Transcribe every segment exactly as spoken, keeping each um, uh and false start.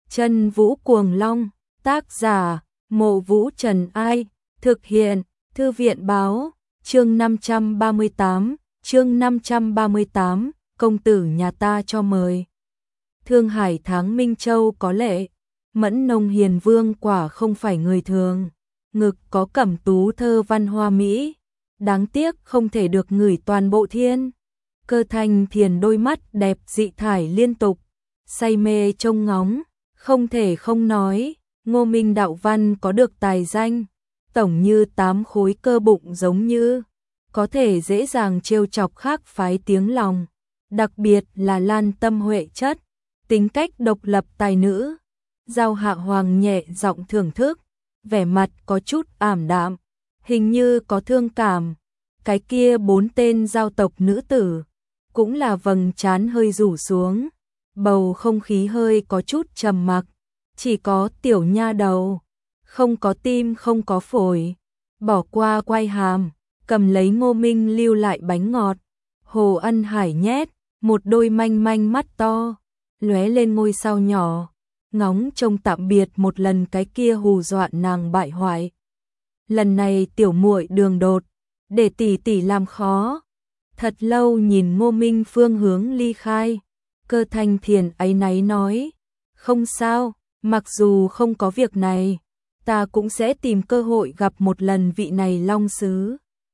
Chân Vũ Cuồng Long, tác giả, Mộ Vũ Trần Ai, thực hiện, Thư viện Báo, chương năm trăm ba mươi tám, chương năm trăm ba mươi tám, công tử nhà ta cho mời. Thương Hải tháng Minh Châu có lệ, Mẫn Nông Hiền Vương quả không phải người thường, ngực có cẩm tú thơ văn hoa mỹ, đáng tiếc không thể được ngửi toàn bộ thiên. Cơ Thanh Thiền đôi mắt đẹp dị thải liên tục, say mê trông ngóng, không thể không nói, Ngô Minh đạo văn có được tài danh, tổng như tám khối cơ bụng giống như, có thể dễ dàng trêu chọc khác phái tiếng lòng, đặc biệt là lan tâm huệ chất, tính cách độc lập tài nữ. Giao Hạ Hoàng nhẹ giọng thưởng thức, vẻ mặt có chút ảm đạm, hình như có thương cảm. Cái kia bốn tên giao tộc nữ tử, cũng là vầng trán hơi rủ xuống, bầu không khí hơi có chút trầm mặc, chỉ có tiểu nha đầu, không có tim không có phổi, bỏ qua quay hàm, cầm lấy Ngô Minh lưu lại bánh ngọt. Hồ Ân Hải nhét một đôi manh manh mắt to, lóe lên ngôi sao nhỏ, ngóng trông tạm biệt một lần cái kia hù dọa nàng bại hoại. Lần này tiểu muội đường đột, để tỷ tỷ làm khó. Thật lâu nhìn Ngô Minh phương hướng ly khai, Cơ Thanh Thiền áy náy nói, không sao, mặc dù không có việc này, ta cũng sẽ tìm cơ hội gặp một lần vị này long sứ.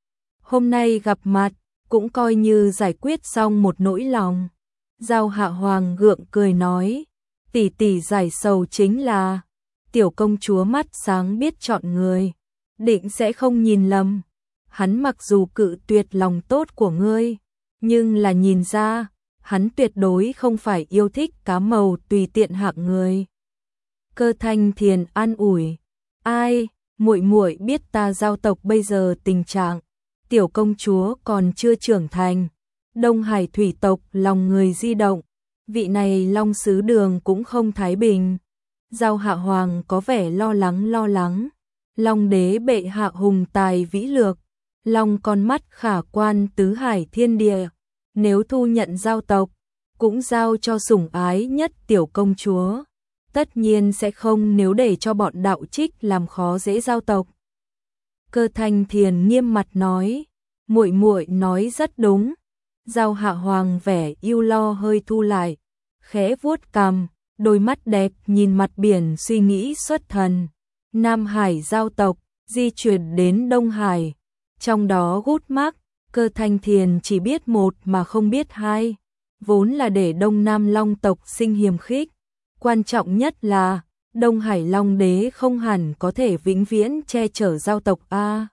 Hôm nay gặp mặt, cũng coi như giải quyết xong một nỗi lòng. Giao Hạ Hoàng gượng cười nói, tỷ tỷ giải sầu chính là, tiểu công chúa mắt sáng biết chọn người, định sẽ không nhìn lầm. Hắn mặc dù cự tuyệt lòng tốt của ngươi, nhưng là nhìn ra, hắn tuyệt đối không phải yêu thích cá màu tùy tiện hạng người. Cơ Thanh Thiền an ủi, ai, muội muội biết ta giao tộc bây giờ tình trạng, tiểu công chúa còn chưa trưởng thành, Đông Hải thủy tộc lòng người di động, vị này long sứ đường cũng không thái bình. Giao Hạ Hoàng có vẻ lo lắng lo lắng, Long đế bệ hạ hùng tài vĩ lược, long con mắt khả quan tứ hải thiên địa, nếu thu nhận giao tộc, cũng giao cho sủng ái nhất tiểu công chúa, tất nhiên sẽ không nếu để cho bọn đạo trích làm khó dễ giao tộc. Cơ Thanh Thiền nghiêm mặt nói, muội muội nói rất đúng. Giao Hạ Hoàng vẻ yêu lo hơi thu lại, khẽ vuốt cằm, đôi mắt đẹp nhìn mặt biển suy nghĩ xuất thần. Nam Hải giao tộc di chuyển đến Đông Hải, trong đó gút mắc, Cơ Thanh Thiền chỉ biết một mà không biết hai, vốn là để Đông Nam Long tộc sinh hiềm khích. Quan trọng nhất là, Đông Hải Long đế không hẳn có thể vĩnh viễn che chở giao tộc A.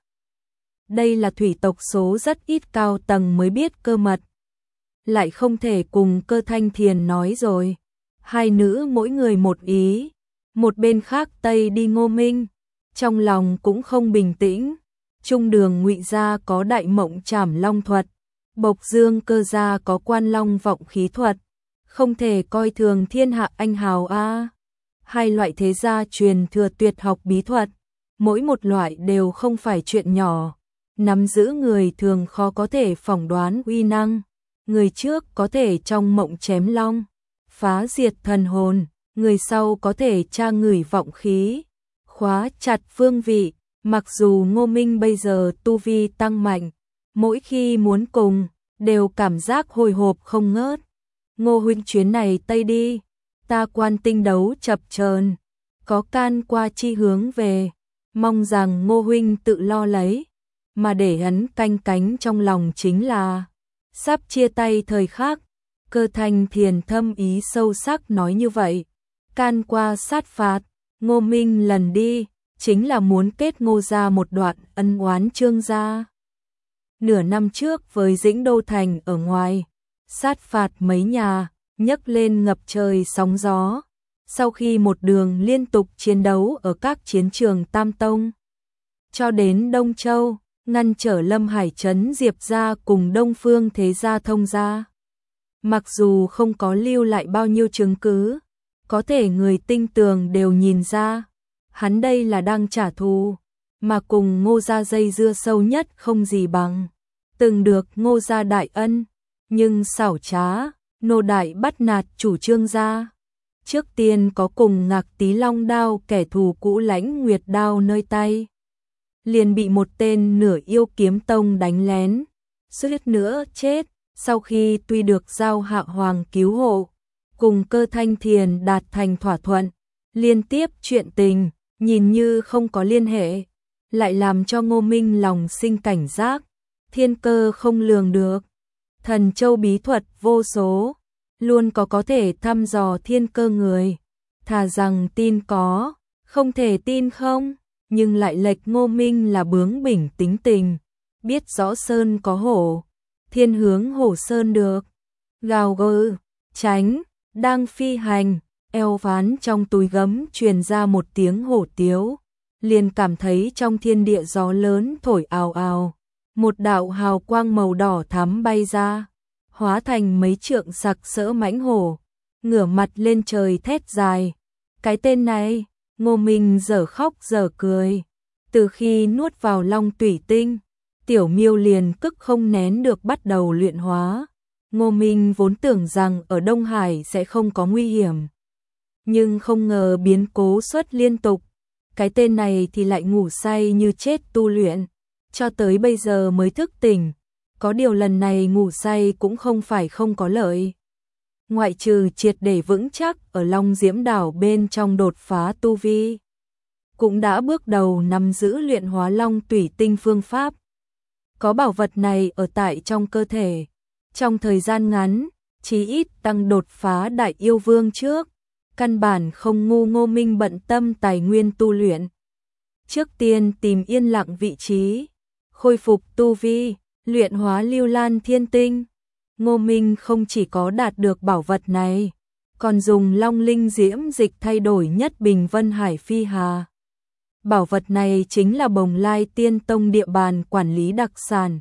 Đây là thủy tộc số rất ít cao tầng mới biết cơ mật. Lại không thể cùng Cơ Thanh Thiền nói rồi. Hai nữ mỗi người một ý, một bên khác Tây đi Ngô Minh, trong lòng cũng không bình tĩnh. Trung đường Ngụy gia có đại mộng trảm long thuật, Bộc Dương Cơ gia có quan long vọng khí thuật, không thể coi thường thiên hạ anh hào a. Hai loại thế gia truyền thừa tuyệt học bí thuật, mỗi một loại đều không phải chuyện nhỏ, nắm giữ người thường khó có thể phỏng đoán uy năng. Người trước có thể trong mộng chém long, phá diệt thần hồn, người sau có thể tra ngửi vọng khí, khóa chặt phương vị. Mặc dù Ngô Minh bây giờ tu vi tăng mạnh, mỗi khi muốn cùng, đều cảm giác hồi hộp không ngớt. Ngô huynh chuyến này Tây đi, ta quan tinh đấu chập chờn, có can qua chi hướng về, mong rằng Ngô huynh tự lo lấy, mà để hắn canh cánh trong lòng chính là sắp chia tay thời khắc. Cơ Thanh Thiền thâm ý sâu sắc nói như vậy, can qua sát phạt, Ngô Minh lần đi, chính là muốn kết Ngô gia một đoạn ân oán Trương gia. Nửa năm trước với Dĩnh Đô Thành ở ngoài, sát phạt mấy nhà, nhấc lên ngập trời sóng gió. Sau khi một đường liên tục chiến đấu ở các chiến trường Tam Tông, cho đến Đông Châu, ngăn trở Lâm Hải trấn Diệp gia cùng Đông Phương Thế gia thông gia. Mặc dù không có lưu lại bao nhiêu chứng cứ, có thể người tinh tường đều nhìn ra, hắn đây là đang trả thù, mà cùng Ngô gia dây dưa sâu nhất không gì bằng. Từng được Ngô gia đại ân, nhưng xảo trá, nô đại bắt nạt chủ Trương gia. trước tiên có cùng Ngạc Tí Long đao kẻ thù cũ Lãnh Nguyệt đao nơi tay. Liền bị một tên nửa yêu kiếm tông đánh lén, suýt nữa chết, sau khi tuy được Giao Hạ Hoàng cứu hộ, cùng Cơ Thanh Thiền đạt thành thỏa thuận, liên tiếp chuyện tình, nhìn như không có liên hệ, lại làm cho Ngô Minh lòng sinh cảnh giác, thiên cơ không lường được, thần châu bí thuật vô số, luôn có có thể thăm dò thiên cơ người, thà rằng tin có, không thể tin không, nhưng lại lệch Ngô Minh là bướng bỉnh tính tình, biết rõ sơn có hổ, thiên hướng hổ sơn được, gào gừ, tránh, đang phi hành, eo ván trong túi gấm truyền ra một tiếng hổ tiếu, liền cảm thấy trong thiên địa gió lớn thổi ào ào, một đạo hào quang màu đỏ thắm bay ra, hóa thành mấy trượng sặc sỡ mãnh hổ, ngửa mặt lên trời thét dài. Cái tên này, Ngô Minh dở khóc dở cười, từ khi nuốt vào long tủy tinh, tiểu miêu liền cức không nén được bắt đầu luyện hóa. Ngô Minh vốn tưởng rằng ở Đông Hải sẽ không có nguy hiểm, nhưng không ngờ biến cố xuất liên tục, cái tên này thì lại ngủ say như chết tu luyện, cho tới bây giờ mới thức tỉnh, có điều lần này ngủ say cũng không phải không có lợi. Ngoại trừ triệt để vững chắc ở Long Diễm Đảo bên trong đột phá tu vi, cũng đã bước đầu nắm giữ luyện hóa long tủy tinh phương pháp. Có bảo vật này ở tại trong cơ thể, trong thời gian ngắn, chí ít tăng đột phá đại yêu vương trước, căn bản không ngu Ngô Minh bận tâm tài nguyên tu luyện. Trước tiên tìm yên lặng vị trí, khôi phục tu vi, luyện hóa Lưu Lan Thiên Tinh. Ngô Minh không chỉ có đạt được bảo vật này, còn dùng Long Linh Diễm Dịch thay đổi nhất Bình Vân Hải Phi Hà. Bảo vật này chính là Bồng Lai Tiên Tông địa bàn quản lý đặc sản,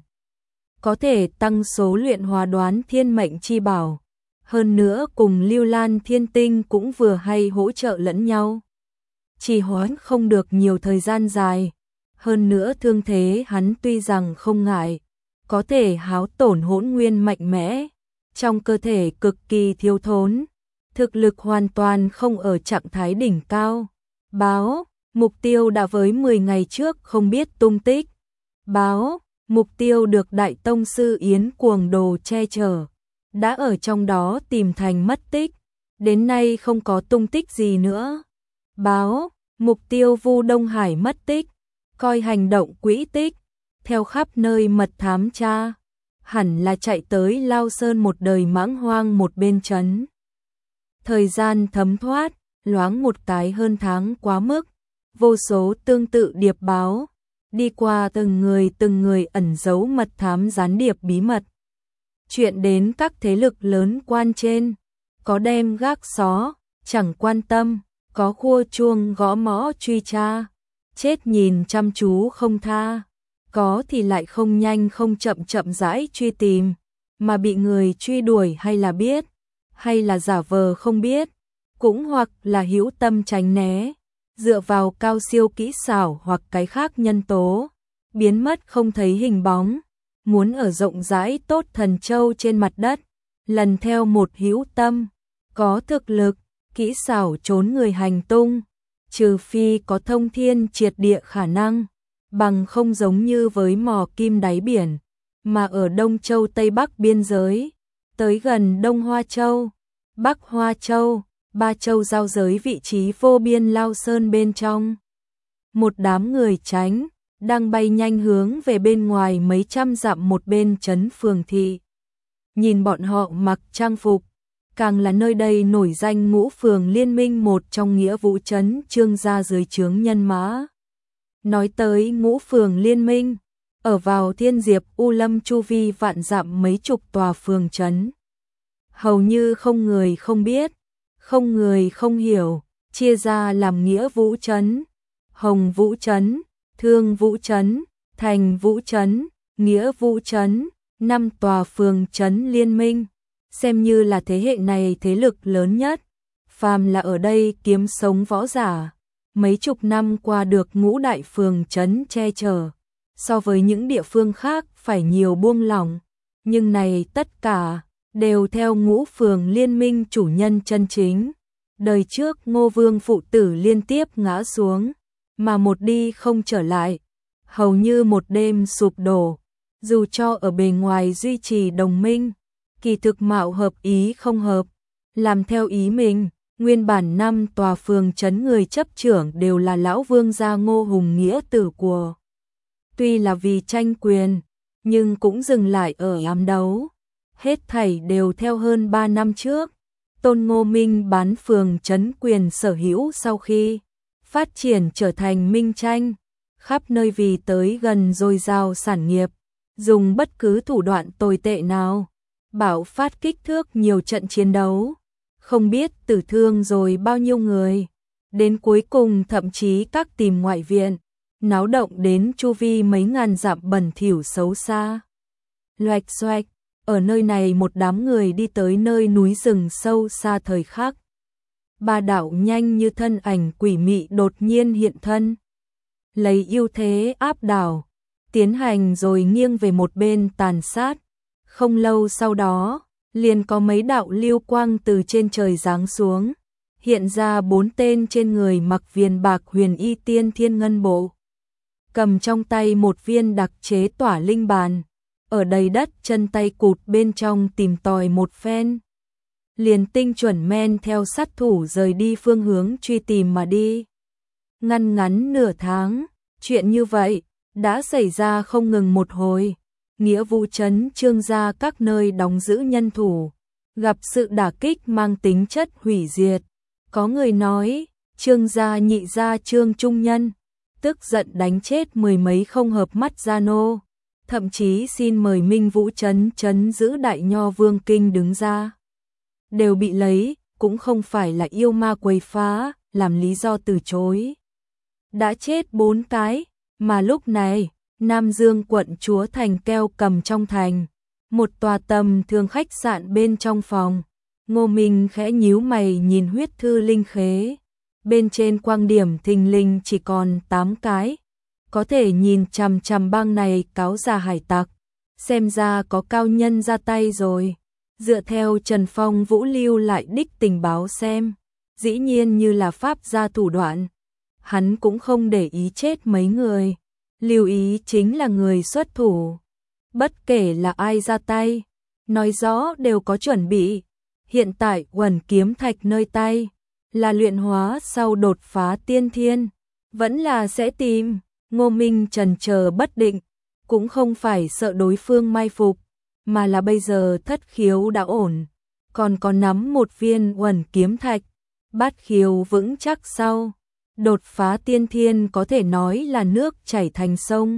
có thể tăng số luyện hóa đoán thiên mệnh chi bảo, hơn nữa cùng Lưu Lan Thiên Tinh cũng vừa hay hỗ trợ lẫn nhau. Trì hoãn không được nhiều thời gian dài, hơn nữa thương thế hắn tuy rằng không ngại, có thể háo tổn hỗn nguyên mạnh mẽ, trong cơ thể cực kỳ thiếu thốn, thực lực hoàn toàn không ở trạng thái đỉnh cao. Báo, mục tiêu đã với mười ngày trước không biết tung tích. Báo, mục tiêu được Đại Tông Sư Yến Cuồng Đồ che chở, đã ở trong đó tìm thành mất tích, đến nay không có tung tích gì nữa. Báo, mục tiêu Vu Đông Hải mất tích, coi hành động quỹ tích, theo khắp nơi mật thám tra, hẳn là chạy tới Lao Sơn một đời mãng hoang một bên trấn. Thời gian thấm thoát, loáng một cái hơn tháng quá mức, vô số tương tự điệp báo, đi qua từng người từng người ẩn giấu mật thám gián điệp bí mật. Chuyện đến các thế lực lớn quan trên, có đem gác xó, chẳng quan tâm, có khua chuông gõ mõ truy tra, chết nhìn chăm chú không tha, có thì lại không nhanh không chậm chậm rãi truy tìm, mà bị người truy đuổi hay là biết, hay là giả vờ không biết, cũng hoặc là hữu tâm tránh né, dựa vào cao siêu kỹ xảo hoặc cái khác nhân tố, biến mất không thấy hình bóng, muốn ở rộng rãi tốt thần châu trên mặt đất, lần theo một hữu tâm, có thực lực, kỹ xảo trốn người hành tung, trừ phi có thông thiên triệt địa khả năng, bằng không giống như với mò kim đáy biển, mà ở Đông Châu Tây Bắc biên giới, tới gần Đông Hoa Châu, Bắc Hoa Châu, ba châu giao giới vị trí vô biên Lao Sơn bên trong. Một đám người tránh, đang bay nhanh hướng về bên ngoài mấy trăm dặm một bên trấn phường thị. Nhìn bọn họ mặc trang phục, càng là nơi đây nổi danh ngũ phường liên minh một trong nghĩa vũ trấn Trương gia dưới trướng nhân mã. Nói tới ngũ phường liên minh, ở vào Thiên Diệp U Lâm chu vi vạn dặm mấy chục tòa phường trấn. Hầu như không người không biết, không người không hiểu, chia ra làm nghĩa vũ trấn, hồng vũ trấn, thương vũ trấn, thành vũ trấn, nghĩa vũ trấn, năm tòa phường trấn liên minh, xem như là thế hệ này thế lực lớn nhất. Phàm là ở đây kiếm sống võ giả, mấy chục năm qua được ngũ đại phường trấn che chở, so với những địa phương khác phải nhiều buông lỏng, nhưng này tất cả đều theo ngũ phường liên minh chủ nhân chân chính. Đời trước Ngô Vương phụ tử liên tiếp ngã xuống, mà một đi không trở lại, hầu như một đêm sụp đổ. Dù cho ở bề ngoài duy trì đồng minh, kỳ thực mạo hợp ý không hợp, làm theo ý mình. Nguyên bản năm tòa phường trấn người chấp trưởng đều là lão vương gia Ngô Hùng nghĩa tử của. Tuy là vì tranh quyền, nhưng cũng dừng lại ở ám đấu. Hết thảy đều theo hơn ba năm trước. Tôn Ngô Minh bán phường trấn quyền sở hữu sau khi phát triển trở thành minh tranh, khắp nơi vì tới gần dồi dào sản nghiệp, dùng bất cứ thủ đoạn tồi tệ nào, bạo phát kích thước nhiều trận chiến đấu, không biết tử thương rồi bao nhiêu người, đến cuối cùng thậm chí các tìm ngoại viện, náo động đến chu vi mấy ngàn dặm bẩn thỉu xấu xa. Loạch xoạch, ở nơi này một đám người đi tới nơi núi rừng sâu xa thời khắc. Ba đạo nhanh như thân ảnh quỷ mị đột nhiên hiện thân, lấy ưu thế áp đảo, tiến hành rồi nghiêng về một bên tàn sát. Không lâu sau đó, liền có mấy đạo lưu quang từ trên trời giáng xuống, hiện ra bốn tên trên người mặc viền bạc huyền y tiên thiên ngân bộ, cầm trong tay một viên đặc chế tỏa linh bàn, ở đầy đất chân tay cụt bên trong tìm tòi một phen, liền tinh chuẩn men theo sát thủ rời đi phương hướng truy tìm mà đi. Ngăn ngắn nửa tháng, chuyện như vậy đã xảy ra không ngừng một hồi. Nghĩa vụ trấn Trương gia các nơi đóng giữ nhân thủ, gặp sự đả kích mang tính chất hủy diệt. Có người nói, Trương gia nhị gia Trương Trung Nhân, tức giận đánh chết mười mấy không hợp mắt gia nô, thậm chí xin mời Minh Vũ trấn trấn giữ Đại Nho Vương Kinh đứng ra. Đều bị lấy, cũng không phải là yêu ma quấy phá, làm lý do từ chối. Đã chết bốn cái, mà lúc này, Nam Dương quận chúa Thành Keo cầm trong thành, một tòa tầm thường khách sạn bên trong phòng. Ngô Minh khẽ nhíu mày nhìn huyết thư linh khế, bên trên quang điểm thình lình chỉ còn tám cái, có thể nhìn chằm chằm bang này cáo già hải tặc, xem ra có cao nhân ra tay rồi. Dựa theo Trần Phong Vũ lưu lại đích tình báo xem, dĩ nhiên như là pháp gia thủ đoạn, hắn cũng không để ý chết mấy người. Lưu ý chính là người xuất thủ, bất kể là ai ra tay, nói rõ đều có chuẩn bị. Hiện tại Uẩn kiếm thạch nơi tay, là luyện hóa sau đột phá tiên thiên, vẫn là sẽ tìm. Ngô Minh chần chờ bất định, cũng không phải sợ đối phương mai phục, mà là bây giờ thất khiếu đã ổn, còn có nắm một viên Uẩn kiếm thạch, bát khiếu vững chắc sau. Đột phá tiên thiên có thể nói là nước chảy thành sông.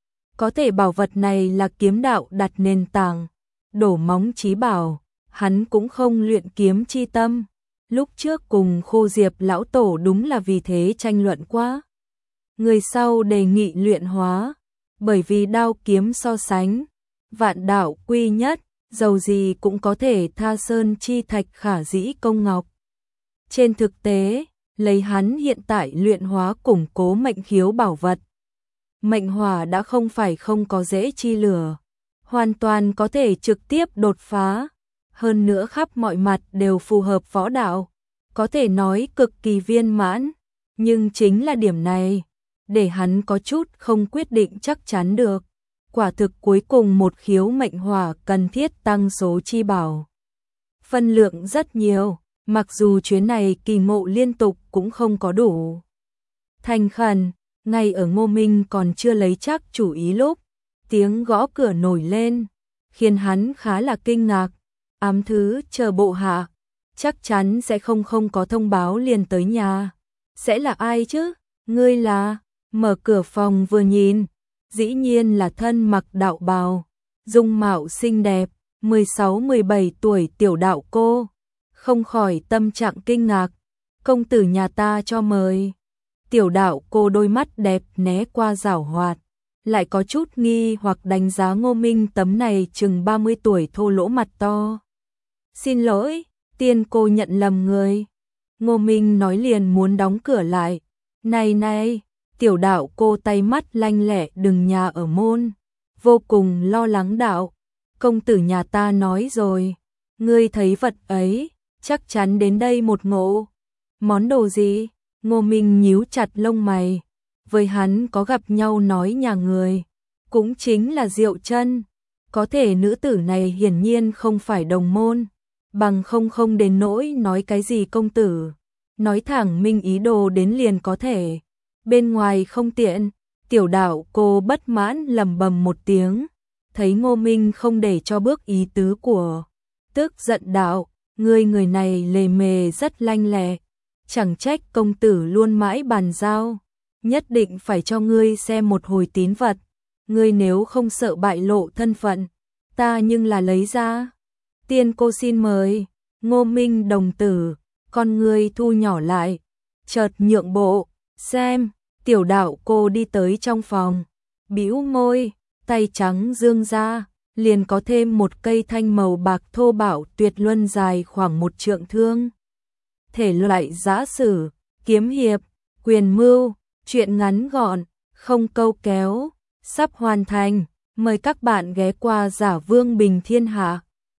Có thể bảo vật này là kiếm đạo đặt nền tảng, đổ móng chí bảo, hắn cũng không luyện kiếm chi tâm. Lúc trước cùng Khô Diệp lão tổ đúng là vì thế tranh luận quá. Người sau đề nghị luyện hóa, bởi vì đao kiếm so sánh, vạn đạo quy nhất, dầu gì cũng có thể tha sơn chi thạch khả dĩ công ngọc. Trên thực tế, lấy hắn hiện tại luyện hóa củng cố mệnh khiếu bảo vật, mệnh hỏa đã không phải không có dễ chi lửa, hoàn toàn có thể trực tiếp đột phá, hơn nữa khắp mọi mặt đều phù hợp võ đạo, có thể nói cực kỳ viên mãn, nhưng chính là điểm này, để hắn có chút không quyết định chắc chắn được. Quả thực cuối cùng một khiếu mệnh hỏa cần thiết tăng số chi bảo. Phân lượng rất nhiều. Mặc dù chuyến này kỳ ngộ liên tục cũng không có đủ. Thành khẩn, ngay ở Ngô Minh còn chưa lấy chắc chủ ý lúc, tiếng gõ cửa nổi lên, khiến hắn khá là kinh ngạc. Ám thứ chờ bộ hạ, chắc chắn sẽ không không có thông báo liền tới nhà. Sẽ là ai chứ? Ngươi là? Mở cửa phòng vừa nhìn, dĩ nhiên là thân mặc đạo bào, dung mạo xinh đẹp, mười sáu mười bảy tuổi tiểu đạo cô. Không khỏi tâm trạng kinh ngạc, công tử nhà ta cho mời. Tiểu đạo cô đôi mắt đẹp né qua giảo hoạt, lại có chút nghi hoặc đánh giá Ngô Minh tấm này chừng ba mươi tuổi thô lỗ mặt to. Xin lỗi, tiên cô nhận lầm người. Ngô Minh nói liền muốn đóng cửa lại. Này này, tiểu đạo cô tay mắt lanh lẹ đừng nhà ở môn, vô cùng lo lắng đạo. Công tử nhà ta nói rồi, ngươi thấy vật ấy, chắc chắn đến đây một ngộ. Món đồ gì? Ngô Minh nhíu chặt lông mày. Với hắn có gặp nhau nói nhà người, cũng chính là Diệu Chân. Có thể nữ tử này hiển nhiên không phải đồng môn, bằng không không đến nỗi nói cái gì công tử. Nói thẳng minh ý đồ đến liền có thể. Bên ngoài không tiện, tiểu đạo cô bất mãn lầm bầm một tiếng. Thấy Ngô Minh không để cho bước ý tứ của, tức giận đạo, ngươi người này lề mề rất lanh lẹ, chẳng trách công tử luôn mãi bàn giao, nhất định phải cho ngươi xem một hồi tín vật, ngươi nếu không sợ bại lộ thân phận, ta nhưng là lấy ra. Tiên cô xin mời. Ngô Minh đồng tử, con ngươi thu nhỏ lại, chợt nhượng bộ, xem. Tiểu đạo cô đi tới trong phòng, bĩu môi, tay trắng dương ra, liền có thêm một cây thanh màu bạc thô bạo tuyệt luân dài khoảng một trượng thương. Thể loại giã sử, kiếm hiệp, quyền mưu, truyện ngắn gọn, không câu kéo, sắp hoàn thành. Mời các bạn ghé qua Giả Vương Bình Thiên Hạ.